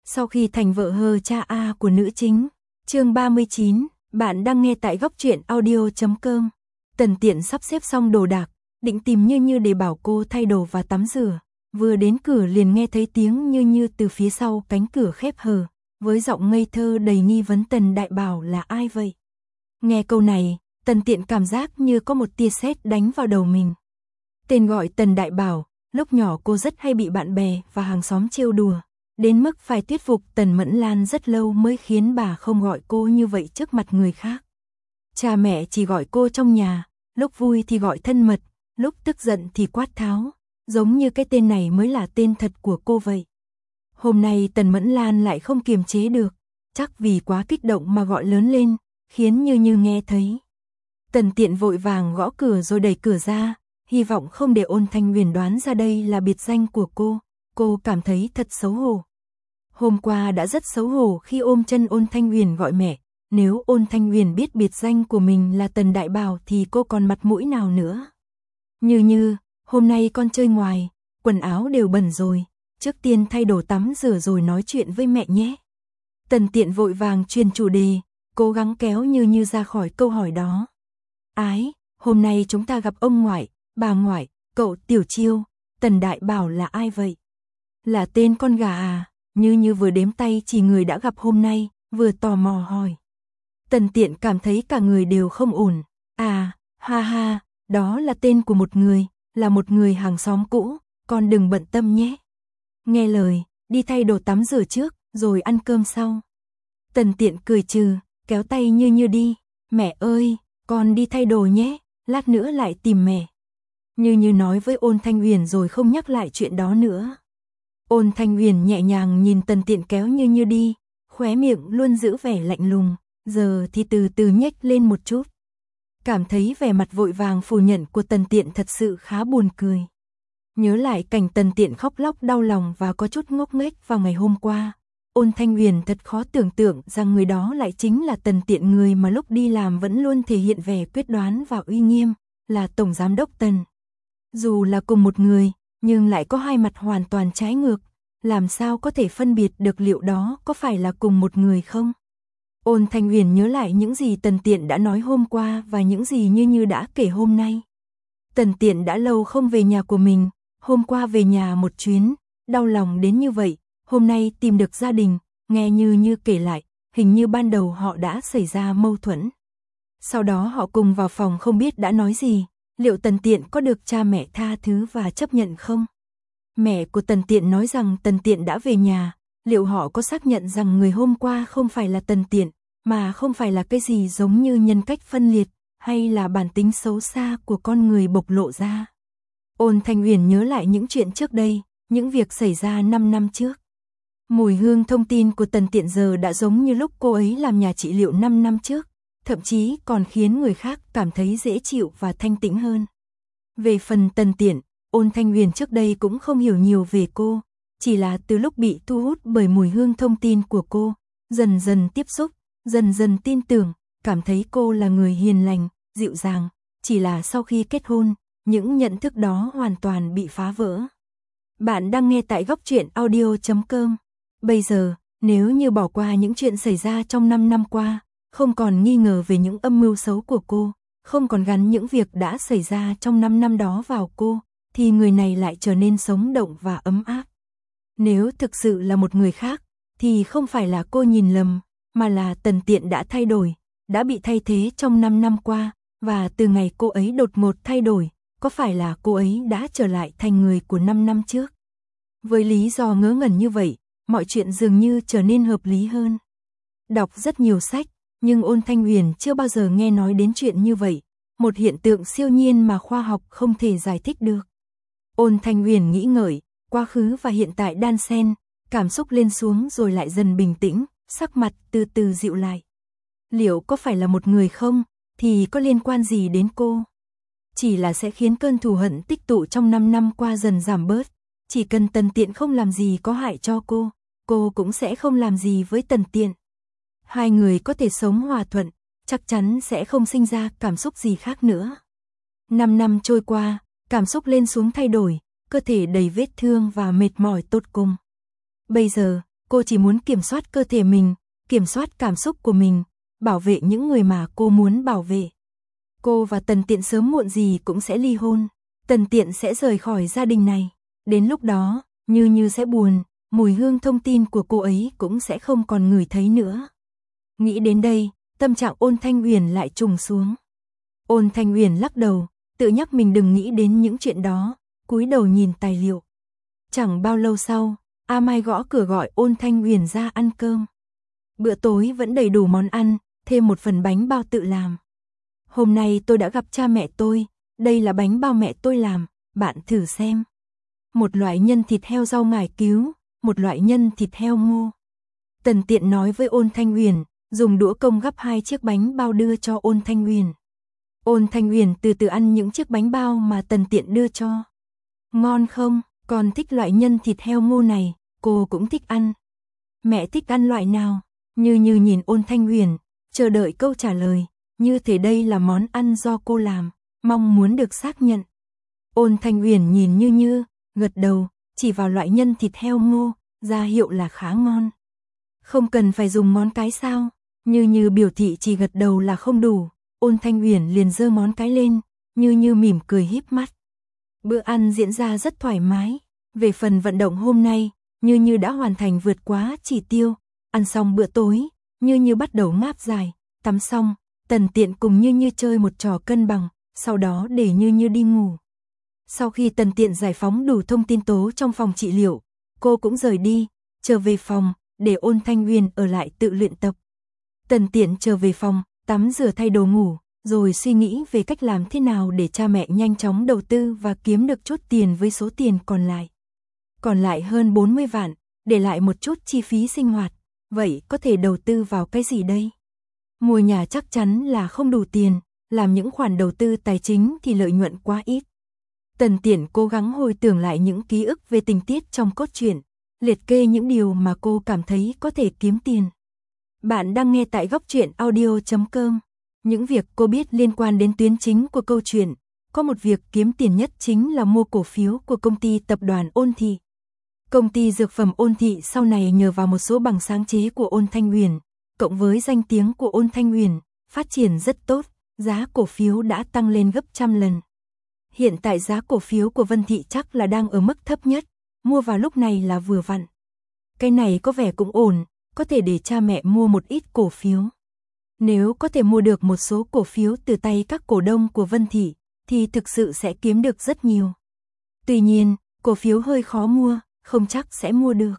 Sau khi thành vợ hờ cha A của nữ chính. Chương 39, bạn đang nghe tại góc truyện audio.com. Tần Tiện sắp xếp xong đồ đạc, định tìm Như Như để bảo cô thay đồ và tắm rửa. Vừa đến cửa liền nghe thấy tiếng Như Như từ phía sau cánh cửa khép hờ, với giọng ngây thơ đầy nghi vấn. Tần Đại Bảo là ai vậy? Nghe câu này, Tần Tiện cảm giác như có một tia sét đánh vào đầu mình. Tên gọi Tần Đại Bảo, lúc nhỏ cô rất hay bị bạn bè và hàng xóm trêu đùa, đến mức phải thuyết phục Tần Mẫn Lan rất lâu mới khiến bà không gọi cô như vậy trước mặt người khác. Cha mẹ chỉ gọi cô trong nhà, lúc vui thì gọi thân mật, lúc tức giận thì quát tháo, giống như cái tên này mới là tên thật của cô vậy. Hôm nay Tần Mẫn Lan lại không kiềm chế được, chắc vì quá kích động mà gọi lớn lên, khiến Như Như nghe thấy. Tần Tiện vội vàng gõ cửa rồi đẩy cửa ra, hy vọng không để Ôn Thanh Huyền đoán ra đây là biệt danh của cô cảm thấy thật xấu hổ. Hôm qua đã rất xấu hổ khi ôm chân Ôn Thanh Huyền gọi mẹ, nếu Ôn Thanh Huyền biết biệt danh của mình là Tần Đại Bảo thì cô còn mặt mũi nào nữa. Như, hôm nay con chơi ngoài, quần áo đều bẩn rồi, trước tiên thay đồ tắm rửa rồi nói chuyện với mẹ nhé. Tần Tiện vội vàng truyền chủ đề, cố gắng kéo Như ra khỏi câu hỏi đó. Ái, hôm nay chúng ta gặp ông ngoại, bà ngoại, cậu Tiểu Chiêu, Tần Đại Bảo là ai vậy? Là tên con gà à? Như vừa đếm tay chỉ người đã gặp hôm nay, vừa tò mò hỏi. Tần Tiện cảm thấy cả người đều không ổn. À, ha, đó là tên của một người, là một người hàng xóm cũ, con đừng bận tâm nhé. Nghe lời, đi thay đồ tắm rửa trước, rồi ăn cơm sau. Tần Tiện cười trừ, kéo tay Như đi. Mẹ ơi, con đi thay đồ nhé, lát nữa lại tìm mẹ. Như nói với Ôn Thanh Huyền rồi không nhắc lại chuyện đó nữa. Ôn Thanh Huyền nhẹ nhàng nhìn Tần Tiện kéo Như đi, khóe miệng luôn giữ vẻ lạnh lùng, giờ thì từ từ nhếch lên một chút. Cảm thấy vẻ mặt vội vàng phủ nhận của Tần Tiện thật sự khá buồn cười. Nhớ lại cảnh Tần Tiện khóc lóc đau lòng và có chút ngốc nghếch vào ngày hôm qua, Ôn Thanh Huyền thật khó tưởng tượng rằng người đó lại chính là Tần Tiện, người mà lúc đi làm vẫn luôn thể hiện vẻ quyết đoán và uy nghiêm, là Tổng Giám đốc Tần. Dù là cùng một người, nhưng lại có hai mặt hoàn toàn trái ngược, làm sao có thể phân biệt được liệu đó có phải là cùng một người không? Ôn Thanh Huyền nhớ lại những gì Tần Tiện đã nói hôm qua và những gì Như đã kể hôm nay. Tần Tiện đã lâu không về nhà của mình, hôm qua về nhà một chuyến, đau lòng đến như vậy, hôm nay tìm được gia đình, nghe Như kể lại, hình như ban đầu họ đã xảy ra mâu thuẫn. Sau đó họ cùng vào phòng không biết đã nói gì, liệu Tần Tiện có được cha mẹ tha thứ và chấp nhận không? Mẹ của Tần Tiện nói rằng Tần Tiện đã về nhà, liệu họ có xác nhận rằng người hôm qua không phải là Tần Tiện, mà không phải là cái gì giống như nhân cách phân liệt, hay là bản tính xấu xa của con người bộc lộ ra? Ôn Thanh Huyền nhớ lại những chuyện trước đây, những việc xảy ra 5 năm trước. Mùi hương thông tin của Tần Tiện giờ đã giống như lúc cô ấy làm nhà trị liệu 5 năm trước, thậm chí còn khiến người khác cảm thấy dễ chịu và thanh tĩnh hơn. Về phần Tần Tiện, Ôn Thanh Huyền trước đây cũng không hiểu nhiều về cô, chỉ là từ lúc bị thu hút bởi mùi hương thông tin của cô, dần dần tiếp xúc, dần dần tin tưởng, cảm thấy cô là người hiền lành, dịu dàng, chỉ là sau khi kết hôn, những nhận thức đó hoàn toàn bị phá vỡ. Bạn đang nghe tại góc truyện audio.com. Bây giờ, nếu như bỏ qua những chuyện xảy ra trong 5 năm qua, không còn nghi ngờ về những âm mưu xấu của cô, không còn gắn những việc đã xảy ra trong 5 năm đó vào cô, thì người này lại trở nên sống động và ấm áp. Nếu thực sự là một người khác, thì không phải là cô nhìn lầm, mà là Tần Tiện đã thay đổi, đã bị thay thế trong 5 năm qua, và từ ngày cô ấy đột ngột thay đổi, có phải là cô ấy đã trở lại thành người của 5 năm trước? Với lý do ngớ ngẩn như vậy, mọi chuyện dường như trở nên hợp lý hơn. Đọc rất nhiều sách, nhưng Ôn Thanh Huyền chưa bao giờ nghe nói đến chuyện như vậy, một hiện tượng siêu nhiên mà khoa học không thể giải thích được. Ôn Thanh Huyền nghĩ ngợi, quá khứ và hiện tại đan xen, cảm xúc lên xuống rồi lại dần bình tĩnh, sắc mặt từ từ dịu lại. Liệu có phải là một người không, thì có liên quan gì đến cô? Chỉ là sẽ khiến cơn thù hận tích tụ trong 5 năm qua dần giảm bớt, chỉ cần Tần Tiện không làm gì có hại cho cô cũng sẽ không làm gì với Tần Tiện. Hai người có thể sống hòa thuận, chắc chắn sẽ không sinh ra cảm xúc gì khác nữa. 5 năm trôi qua, cảm xúc lên xuống thay đổi, cơ thể đầy vết thương và mệt mỏi tột cùng. Bây giờ, cô chỉ muốn kiểm soát cơ thể mình, kiểm soát cảm xúc của mình, bảo vệ những người mà cô muốn bảo vệ. Cô và Tần Tiện sớm muộn gì cũng sẽ ly hôn, Tần Tiện sẽ rời khỏi gia đình này. Đến lúc đó, Như Như sẽ buồn, mùi hương thông tin của cô ấy cũng sẽ không còn ngửi thấy nữa. Nghĩ đến đây, tâm trạng Ôn Thanh Huyền lại trùng xuống. Ôn Thanh Huyền lắc đầu, tự nhắc mình đừng nghĩ đến những chuyện đó, cúi đầu nhìn tài liệu. Chẳng bao lâu sau, A Mai gõ cửa gọi Ôn Thanh Huyền ra ăn cơm. Bữa tối vẫn đầy đủ món ăn, thêm một phần bánh bao tự làm. Hôm nay tôi đã gặp cha mẹ tôi, đây là bánh bao mẹ tôi làm, bạn thử xem. Một loại nhân thịt heo rau ngải cứu, một loại nhân thịt heo ngô. Tần Tiện nói với Ôn Thanh Huyền, dùng đũa công gắp 2 chiếc bánh bao đưa cho Ôn Thanh Huyền. Ôn Thanh Huyền từ từ ăn những chiếc bánh bao mà Tần Tiện đưa cho. Ngon không, con thích loại nhân thịt heo ngô này, cô cũng thích ăn. Mẹ thích ăn loại nào? Như Như nhìn Ôn Thanh Huyền, chờ đợi câu trả lời, như thể đây là món ăn do cô làm, mong muốn được xác nhận. Ôn Thanh Huyền nhìn Như Như, gật đầu, chỉ vào loại nhân thịt heo ngô, ra hiệu là khá ngon. Không cần phải dùng món cái sao? Như Như biểu thị chỉ gật đầu là không đủ. Ôn Thanh Huyền liền giơ món cái lên, Như Như mỉm cười híp mắt. Bữa ăn diễn ra rất thoải mái. Về phần vận động hôm nay, Như Như đã hoàn thành vượt quá chỉ tiêu. Ăn xong bữa tối, Như Như bắt đầu ngáp dài. Tắm xong, Tần Tiện cùng Như Như chơi một trò cân bằng, sau đó để Như Như đi ngủ. Sau khi Tần Tiện giải phóng đủ thông tin tố trong phòng trị liệu, cô cũng rời đi, trở về phòng, để Ôn Thanh Huyền ở lại tự luyện tập. Tần Tiện trở về phòng, tắm rửa thay đồ ngủ, rồi suy nghĩ về cách làm thế nào để cha mẹ nhanh chóng đầu tư và kiếm được chút tiền với số tiền còn lại. Còn lại hơn 40 vạn, để lại một chút chi phí sinh hoạt, vậy có thể đầu tư vào cái gì đây? Mua nhà chắc chắn là không đủ tiền, làm những khoản đầu tư tài chính thì lợi nhuận quá ít. Tần Tiện cố gắng hồi tưởng lại những ký ức về tình tiết trong cốt truyện, liệt kê những điều mà cô cảm thấy có thể kiếm tiền. Bạn đang nghe tại góc truyện audio.com. Những việc cô biết liên quan đến tuyến chính của câu chuyện, có một việc kiếm tiền nhất chính là mua cổ phiếu của công ty tập đoàn Ôn Thị. Công ty dược phẩm Ôn Thị sau này nhờ vào một số bằng sáng chế của Ôn Thanh Huyền, cộng với danh tiếng của Ôn Thanh Huyền, phát triển rất tốt, giá cổ phiếu đã tăng lên gấp trăm lần. Hiện tại giá cổ phiếu của Vân Thị chắc là đang ở mức thấp nhất, mua vào lúc này là vừa vặn. Cái này có vẻ cũng ổn, có thể để cha mẹ mua một ít cổ phiếu. Nếu có thể mua được một số cổ phiếu từ tay các cổ đông của Vân Thị, thì thực sự sẽ kiếm được rất nhiều. Tuy nhiên, cổ phiếu hơi khó mua, không chắc sẽ mua được.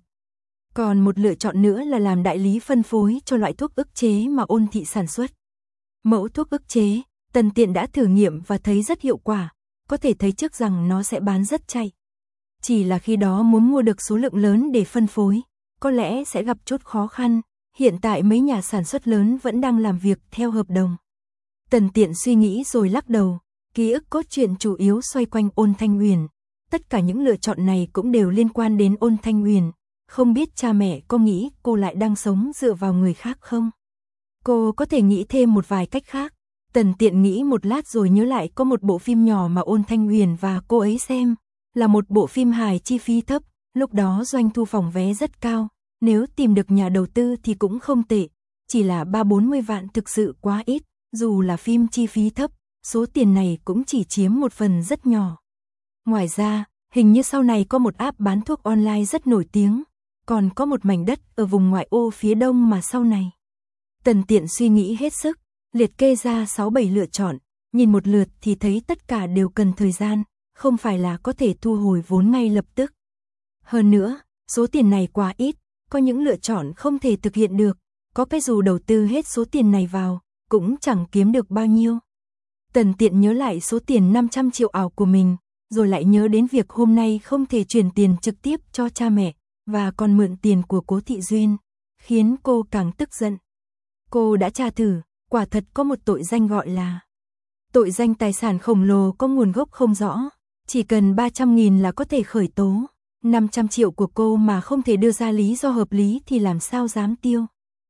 Còn một lựa chọn nữa là làm đại lý phân phối cho loại thuốc ức chế mà Ôn Thị sản xuất. Mẫu thuốc ức chế, Tần Tiện đã thử nghiệm và thấy rất hiệu quả, có thể thấy trước rằng nó sẽ bán rất chạy. Chỉ là khi đó muốn mua được số lượng lớn để phân phối, có lẽ sẽ gặp chút khó khăn, hiện tại mấy nhà sản xuất lớn vẫn đang làm việc theo hợp đồng. Tần Tiện suy nghĩ rồi lắc đầu, ký ức cốt truyện chủ yếu xoay quanh Ôn Thanh Huyền, tất cả những lựa chọn này cũng đều liên quan đến Ôn Thanh Huyền, không biết cha mẹ có nghĩ cô lại đang sống dựa vào người khác không? Cô có thể nghĩ thêm một vài cách khác. Tần Tiện nghĩ một lát rồi nhớ lại có một bộ phim nhỏ mà Ôn Thanh Huyền và cô ấy xem, là một bộ phim hài chi phí thấp, lúc đó doanh thu phòng vé rất cao, nếu tìm được nhà đầu tư thì cũng không tệ, chỉ là 30-40 vạn thực sự quá ít, dù là phim chi phí thấp, số tiền này cũng chỉ chiếm một phần rất nhỏ. Ngoài ra, hình như sau này có một app bán thuốc online rất nổi tiếng, còn có một mảnh đất ở vùng ngoại ô phía đông mà sau này. Tần Tiện suy nghĩ hết sức, liệt kê ra 6-7 lựa chọn, nhìn một lượt thì thấy tất cả đều cần thời gian, không phải là có thể thu hồi vốn ngay lập tức. Hơn nữa, số tiền này quá ít, có những lựa chọn không thể thực hiện được, có cái dù đầu tư hết số tiền này vào, cũng chẳng kiếm được bao nhiêu. Tần Tiện nhớ lại số tiền 500 triệu ảo của mình, rồi lại nhớ đến việc hôm nay không thể chuyển tiền trực tiếp cho cha mẹ, và còn mượn tiền của Cố Thị Duyên, khiến cô càng tức giận. Cô đã tra thử, quả thật có một tội danh gọi là tội danh tài sản khổng lồ có nguồn gốc không rõ, chỉ cần 300.000 là có thể khởi tố, 500 triệu của cô mà không thể đưa ra lý do hợp lý thì làm sao dám tiêu.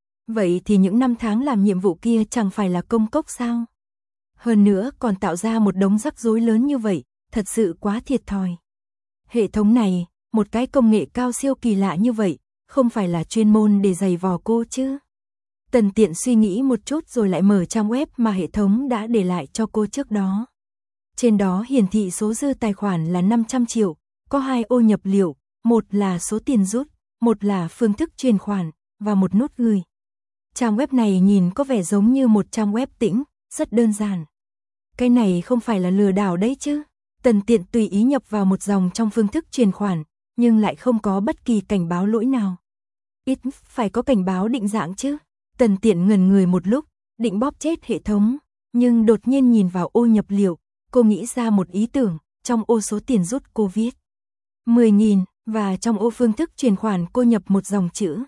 Vậy thì những năm tháng làm nhiệm vụ kia chẳng phải là công cốc sao? Hơn nữa còn tạo ra một đống rắc rối lớn như vậy, thật sự quá thiệt thòi. Hệ thống này, một cái công nghệ cao siêu kỳ lạ như vậy, không phải là chuyên môn để giày vò cô chứ. Tần Tiện suy nghĩ một chút rồi lại mở trang web mà hệ thống đã để lại cho cô trước đó. Trên đó hiển thị số dư tài khoản là 500 triệu, có 2 ô nhập liệu, một là số tiền rút, một là phương thức chuyển khoản, và một nút gửi. Trang web này nhìn có vẻ giống như một trang web tĩnh, rất đơn giản. Cái này không phải là lừa đảo đấy chứ. Tần Tiện tùy ý nhập vào một dòng trong phương thức chuyển khoản, nhưng lại không có bất kỳ cảnh báo lỗi nào. Ít phải có cảnh báo định dạng chứ. Tần Tiện ngẩn người một lúc, định bóp chết hệ thống, nhưng đột nhiên nhìn vào ô nhập liệu, cô nghĩ ra một ý tưởng. Trong ô số tiền rút cô viết 10.000, và trong ô phương thức chuyển khoản cô nhập một dòng chữ.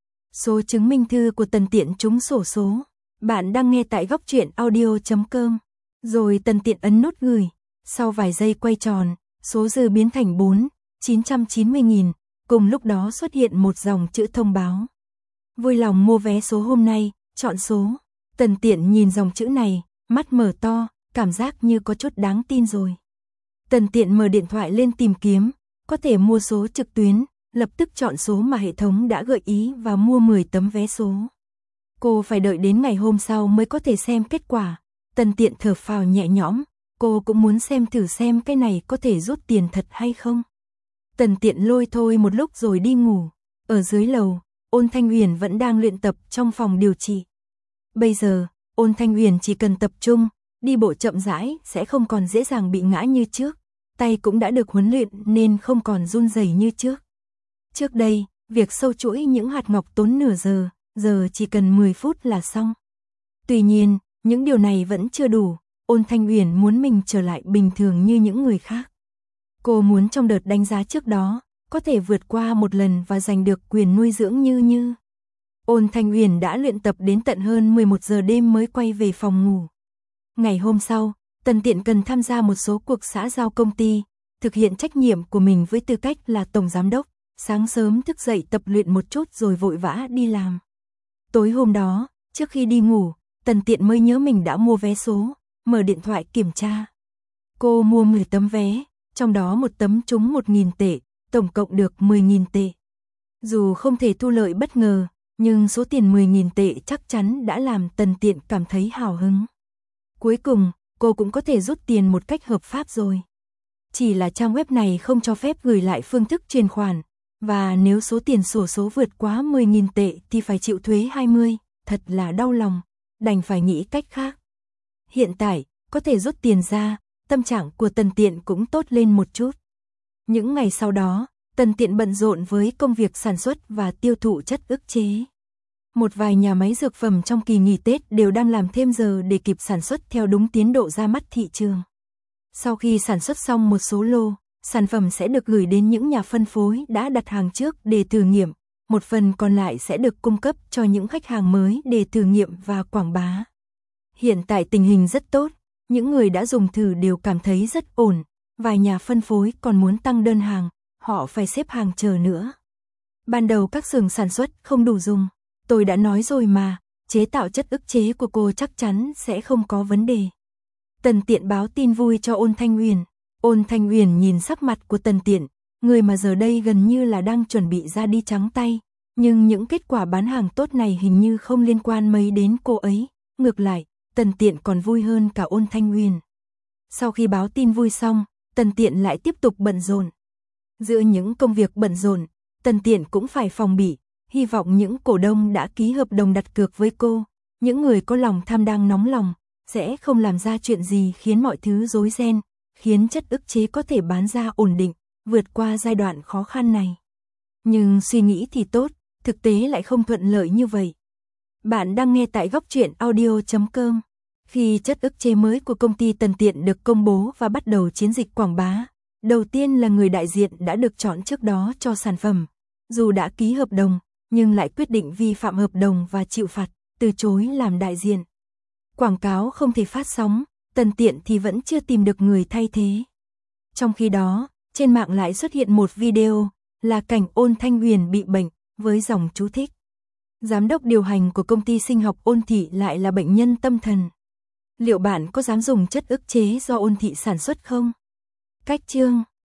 Số chứng minh thư của Tần Tiện trúng xổ số. Bạn đang nghe tại góc truyện audio.com. Rồi Tần Tiện ấn nút gửi. Sau vài giây quay tròn, số dư biến thành 4.990.000. Cùng lúc đó xuất hiện một dòng chữ thông báo. Vui lòng mua vé số hôm nay, chọn số. Tần Tiện nhìn dòng chữ này, mắt mở to, cảm giác như có chút đáng tin rồi. Tần Tiện mở điện thoại lên tìm kiếm, có thể mua số trực tuyến, lập tức chọn số mà hệ thống đã gợi ý và mua 10 tấm vé số. Cô phải đợi đến ngày hôm sau mới có thể xem kết quả. Tần Tiện thở phào nhẹ nhõm, cô cũng muốn xem thử xem cái này có thể rút tiền thật hay không. Tần Tiện lôi thôi một lúc rồi đi ngủ. Ở dưới lầu, Ôn Thanh Huyền vẫn đang luyện tập trong phòng điều trị. Bây giờ, Ôn Thanh Huyền chỉ cần tập trung, đi bộ chậm rãi sẽ không còn dễ dàng bị ngã như trước. Tay cũng đã được huấn luyện nên không còn run rẩy như trước. Trước đây, việc sâu chuỗi những hạt ngọc tốn nửa giờ, giờ chỉ cần 10 phút là xong. Tuy nhiên, những điều này vẫn chưa đủ. Ôn Thanh Huyền muốn mình trở lại bình thường như những người khác. Cô muốn trong đợt đánh giá trước đó, có thể vượt qua một lần và giành được quyền nuôi dưỡng như. Ôn Thanh Huyền đã luyện tập đến tận hơn 11 giờ đêm mới quay về phòng ngủ. Ngày hôm sau, Tần Tiện cần tham gia một số cuộc xã giao công ty, thực hiện trách nhiệm của mình với tư cách là tổng giám đốc. Sáng sớm thức dậy tập luyện một chút rồi vội vã đi làm. Tối hôm đó, trước khi đi ngủ, Tần Tiện mới nhớ mình đã mua vé số, mở điện thoại kiểm tra. Cô mua 10 tấm vé, trong đó một tấm trúng 1.000 tệ, tổng cộng được 10.000 tệ. Dù không thể thu lợi bất ngờ, nhưng số tiền 10.000 tệ chắc chắn đã làm Tần Tiện cảm thấy hào hứng. Cuối cùng, cô cũng có thể rút tiền một cách hợp pháp rồi. Chỉ là trang web này không cho phép gửi lại phương thức chuyển khoản, và nếu số tiền xổ số vượt quá 10.000 tệ thì phải chịu thuế 20, thật là đau lòng, đành phải nghĩ cách khác. Hiện tại, có thể rút tiền ra, tâm trạng của Tần Tiện cũng tốt lên một chút. Những ngày sau đó, Tần Tiện bận rộn với công việc sản xuất và tiêu thụ chất ức chế. Một vài nhà máy dược phẩm trong kỳ nghỉ Tết đều đang làm thêm giờ để kịp sản xuất theo đúng tiến độ ra mắt thị trường. Sau khi sản xuất xong một số lô, sản phẩm sẽ được gửi đến những nhà phân phối đã đặt hàng trước để thử nghiệm, một phần còn lại sẽ được cung cấp cho những khách hàng mới để thử nghiệm và quảng bá. Hiện tại tình hình rất tốt, những người đã dùng thử đều cảm thấy rất ổn, vài nhà phân phối còn muốn tăng đơn hàng, họ phải xếp hàng chờ nữa. Ban đầu các xưởng sản xuất không đủ dùng, tôi đã nói rồi mà, chế tạo chất ức chế của cô chắc chắn sẽ không có vấn đề. Tần Tiện báo tin vui cho Ôn Thanh Huyền. Ôn Thanh Huyền nhìn sắc mặt của Tần Tiện, người mà giờ đây gần như là đang chuẩn bị ra đi trắng tay, nhưng những kết quả bán hàng tốt này hình như không liên quan mấy đến cô ấy, ngược lại, Tần Tiện còn vui hơn cả Ôn Thanh Huyền. Sau khi báo tin vui xong, Tần Tiện lại tiếp tục bận rộn. Giữa những công việc bận rộn, Tần Tiện cũng phải phòng bị, hy vọng những cổ đông đã ký hợp đồng đặt cược với cô, những người có lòng tham đang nóng lòng, sẽ không làm ra chuyện gì khiến mọi thứ rối ren, khiến chất ức chế có thể bán ra ổn định, vượt qua giai đoạn khó khăn này. Nhưng suy nghĩ thì tốt, thực tế lại không thuận lợi như vậy. Bạn đang nghe tại góc truyện audio.com. Khi chất ức chế mới của công ty Tần Tiện được công bố và bắt đầu chiến dịch quảng bá, đầu tiên là người đại diện đã được chọn trước đó cho sản phẩm. Dù đã ký hợp đồng, nhưng lại quyết định vi phạm hợp đồng và chịu phạt, từ chối làm đại diện. Quảng cáo không thể phát sóng, Tần Tiện thì vẫn chưa tìm được người thay thế. Trong khi đó, trên mạng lại xuất hiện một video, là cảnh Ôn Thanh Huyền bị bệnh, với dòng chú thích. Giám đốc điều hành của công ty sinh học Ôn Thị lại là bệnh nhân tâm thần. Liệu bạn có dám dùng chất ức chế do Ôn Thị sản xuất không? Cách chương